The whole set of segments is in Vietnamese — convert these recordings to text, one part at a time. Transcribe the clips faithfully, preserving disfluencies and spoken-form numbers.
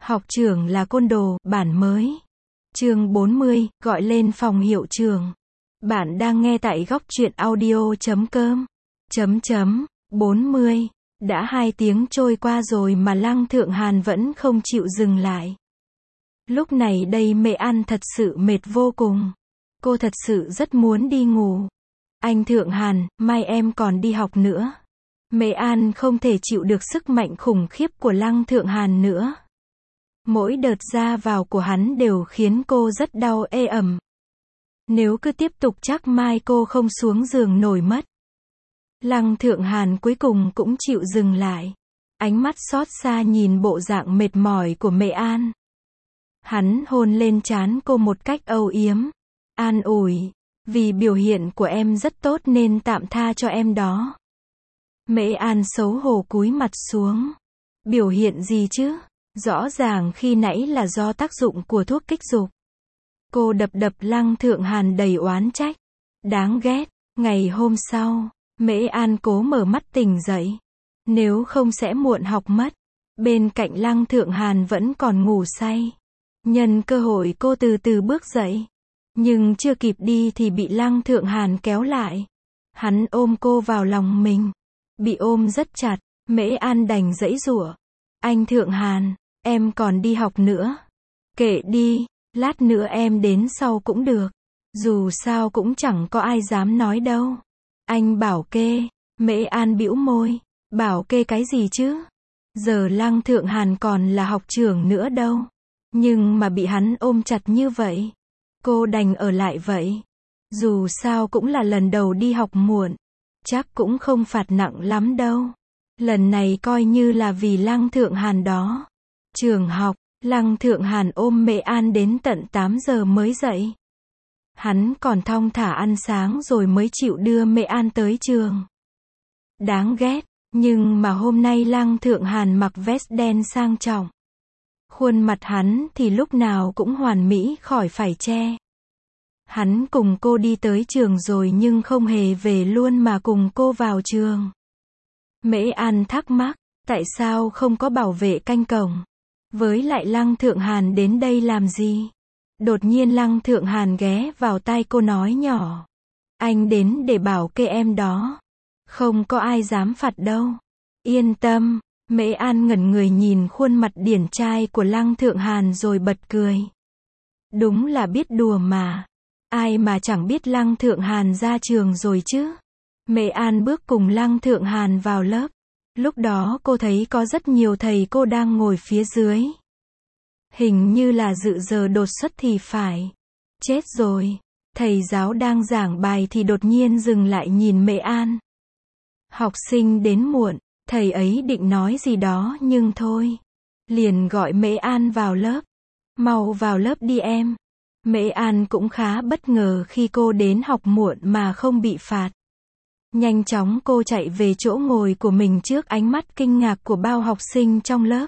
Học trưởng là côn đồ, bản mới. Chương bốn mươi, gọi lên phòng hiệu trưởng. Bạn đang nghe tại góc truyện audio chấm com. Chấm chấm, bốn mươi. Đã hai tiếng trôi qua rồi mà Lăng Thượng Hàn vẫn không chịu dừng lại. Lúc này đây Mễ An thật sự mệt vô cùng. Cô thật sự rất muốn đi ngủ. Anh Thượng Hàn, mai em còn đi học nữa. Mễ An không thể chịu được sức mạnh khủng khiếp của Lăng Thượng Hàn nữa. Mỗi đợt ra vào của hắn đều khiến cô rất đau ê ẩm. Nếu cứ tiếp tục chắc mai cô không xuống giường nổi mất. Lăng Thượng Hàn cuối cùng cũng chịu dừng lại. Ánh mắt xót xa nhìn bộ dạng mệt mỏi của Mễ An. Hắn hôn lên trán cô một cách âu yếm. An ủi, vì biểu hiện của em rất tốt nên tạm tha cho em đó. Mễ An xấu hổ cúi mặt xuống. Biểu hiện gì chứ? Rõ ràng khi nãy là do tác dụng của thuốc kích dục. Cô đập đập Lăng Thượng Hàn đầy oán trách. Đáng ghét. Ngày hôm sau, Mễ An cố mở mắt tỉnh dậy. Nếu không sẽ muộn học mất. Bên cạnh Lăng Thượng Hàn vẫn còn ngủ say. Nhân cơ hội cô từ từ bước dậy. Nhưng chưa kịp đi thì bị Lăng Thượng Hàn kéo lại. Hắn ôm cô vào lòng mình. Bị ôm rất chặt, Mễ An đành giãy giụa. Anh Thượng Hàn, em còn đi học nữa. Kệ đi, lát nữa em đến sau cũng được. Dù sao cũng chẳng có ai dám nói đâu. Anh bảo kê. Mễ An bĩu môi. Bảo kê cái gì chứ? Giờ Lăng Thượng Hàn còn là học trưởng nữa đâu. Nhưng mà bị hắn ôm chặt như vậy. Cô đành ở lại vậy. Dù sao cũng là lần đầu đi học muộn. Chắc cũng không phạt nặng lắm đâu. Lần này coi như là vì Lăng Thượng Hàn đó. Trường học, Lăng Thượng Hàn ôm Mễ An đến tận tám giờ mới dậy. Hắn còn thong thả ăn sáng rồi mới chịu đưa Mễ An tới trường. Đáng ghét, nhưng mà hôm nay Lăng Thượng Hàn mặc vest đen sang trọng. Khuôn mặt hắn thì lúc nào cũng hoàn mỹ khỏi phải che. Hắn cùng cô đi tới trường rồi nhưng không hề về luôn mà cùng cô vào trường. Mễ An thắc mắc, tại sao không có bảo vệ canh cổng? Với lại Lăng Thượng Hàn đến đây làm gì? Đột nhiên Lăng Thượng Hàn ghé vào tai cô nói nhỏ. Anh đến để bảo kê em đó. Không có ai dám phạt đâu. Yên tâm, Mễ An ngẩn người nhìn khuôn mặt điển trai của Lăng Thượng Hàn rồi bật cười. Đúng là biết đùa mà. Ai mà chẳng biết Lăng Thượng Hàn ra trường rồi chứ. Mễ An bước cùng Lăng Thượng Hàn vào lớp. Lúc đó cô thấy có rất nhiều thầy cô đang ngồi phía dưới. Hình như là dự giờ đột xuất thì phải. Chết rồi. Thầy giáo đang giảng bài thì đột nhiên dừng lại nhìn Mễ An. Học sinh đến muộn. Thầy ấy định nói gì đó nhưng thôi. Liền gọi Mễ An vào lớp. Mau vào lớp đi em. Mễ An cũng khá bất ngờ khi cô đến học muộn mà không bị phạt. Nhanh chóng cô chạy về chỗ ngồi của mình trước ánh mắt kinh ngạc của bao học sinh trong lớp.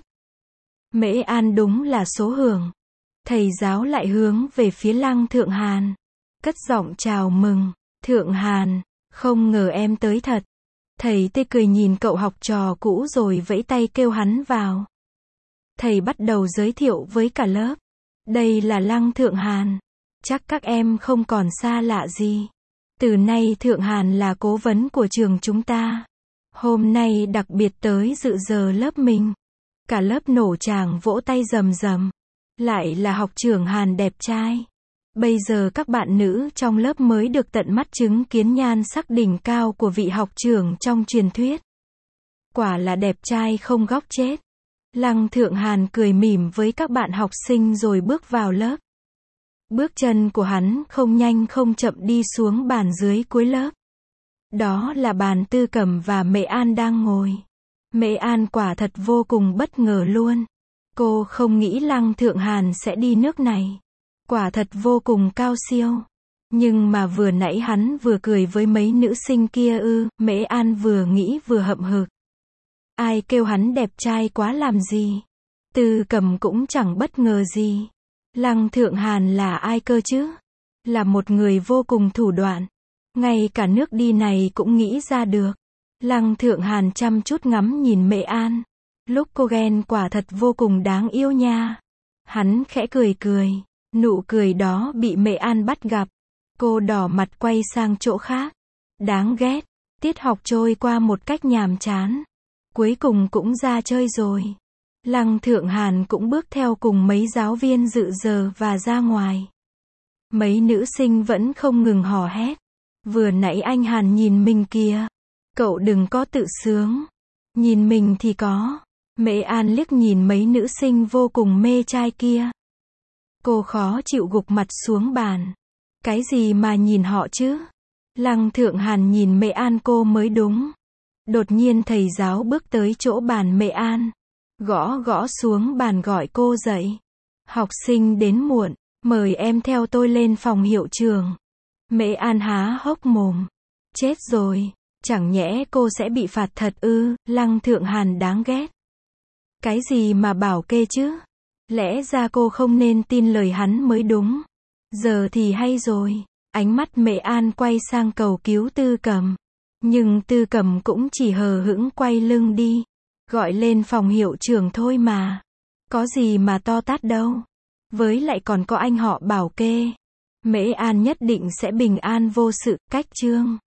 Mễ An đúng là số hưởng. Thầy giáo lại hướng về phía Lăng Thượng Hàn. Cất giọng chào mừng. Thượng Hàn, không ngờ em tới thật. Thầy tê cười nhìn cậu học trò cũ rồi vẫy tay kêu hắn vào. Thầy bắt đầu giới thiệu với cả lớp. Đây là Lăng Thượng Hàn. Chắc các em không còn xa lạ gì. Từ nay Thượng Hàn là cố vấn của trường chúng ta. Hôm nay đặc biệt tới dự giờ lớp mình. Cả lớp nổ tràng vỗ tay rầm rầm. Lại là học trưởng Hàn đẹp trai. Bây giờ các bạn nữ trong lớp mới được tận mắt chứng kiến nhan sắc đỉnh cao của vị học trưởng trong truyền thuyết. Quả là đẹp trai không góc chết. Lăng Thượng Hàn cười mỉm với các bạn học sinh rồi bước vào lớp. Bước chân của hắn không nhanh không chậm đi xuống bàn dưới cuối lớp. Đó là bàn Tư Cẩm và Mễ An đang ngồi. Mễ An quả thật vô cùng bất ngờ luôn. Cô không nghĩ Lăng Thượng Hàn sẽ đi nước này. Quả thật vô cùng cao siêu. Nhưng mà vừa nãy hắn vừa cười với mấy nữ sinh kia ư, Mễ An vừa nghĩ vừa hậm hực. Ai kêu hắn đẹp trai quá làm gì? Tư Cẩm cũng chẳng bất ngờ gì. Lăng Thượng Hàn là ai cơ chứ? Là một người vô cùng thủ đoạn. Ngay cả nước đi này cũng nghĩ ra được. Lăng Thượng Hàn chăm chút ngắm nhìn Mễ An. Lúc cô ghen quả thật vô cùng đáng yêu nha. Hắn khẽ cười cười. Nụ cười đó bị Mẹ An bắt gặp. Cô đỏ mặt quay sang chỗ khác. Đáng ghét. Tiết học trôi qua một cách nhàm chán. Cuối cùng cũng ra chơi rồi. Lăng Thượng Hàn cũng bước theo cùng mấy giáo viên dự giờ và ra ngoài. Mấy nữ sinh vẫn không ngừng hò hét. Vừa nãy anh Hàn nhìn mình kìa. Cậu đừng có tự sướng. Nhìn mình thì có. Mẹ An liếc nhìn mấy nữ sinh vô cùng mê trai kia. Cô khó chịu gục mặt xuống bàn. Cái gì mà nhìn họ chứ? Lăng Thượng Hàn nhìn Mẹ An cô mới đúng. Đột nhiên thầy giáo bước tới chỗ bàn Mẹ An. Gõ gõ xuống bàn gọi cô dậy. Học sinh đến muộn, mời em theo tôi lên phòng hiệu trưởng. Mẹ An há hốc mồm. Chết rồi, chẳng nhẽ cô sẽ bị phạt thật ư? Lăng Thượng Hàn đáng ghét. Cái gì mà bảo kê chứ? Lẽ ra cô không nên tin lời hắn mới đúng. Giờ thì hay rồi. Ánh mắt Mẹ An quay sang cầu cứu Tư Cẩm. Nhưng Tư Cẩm cũng chỉ hờ hững quay lưng đi. Gọi lên phòng hiệu trưởng thôi mà. Có gì mà to tát đâu. Với lại còn có anh họ bảo kê. Mẹ An nhất định sẽ bình an vô sự. Cách chương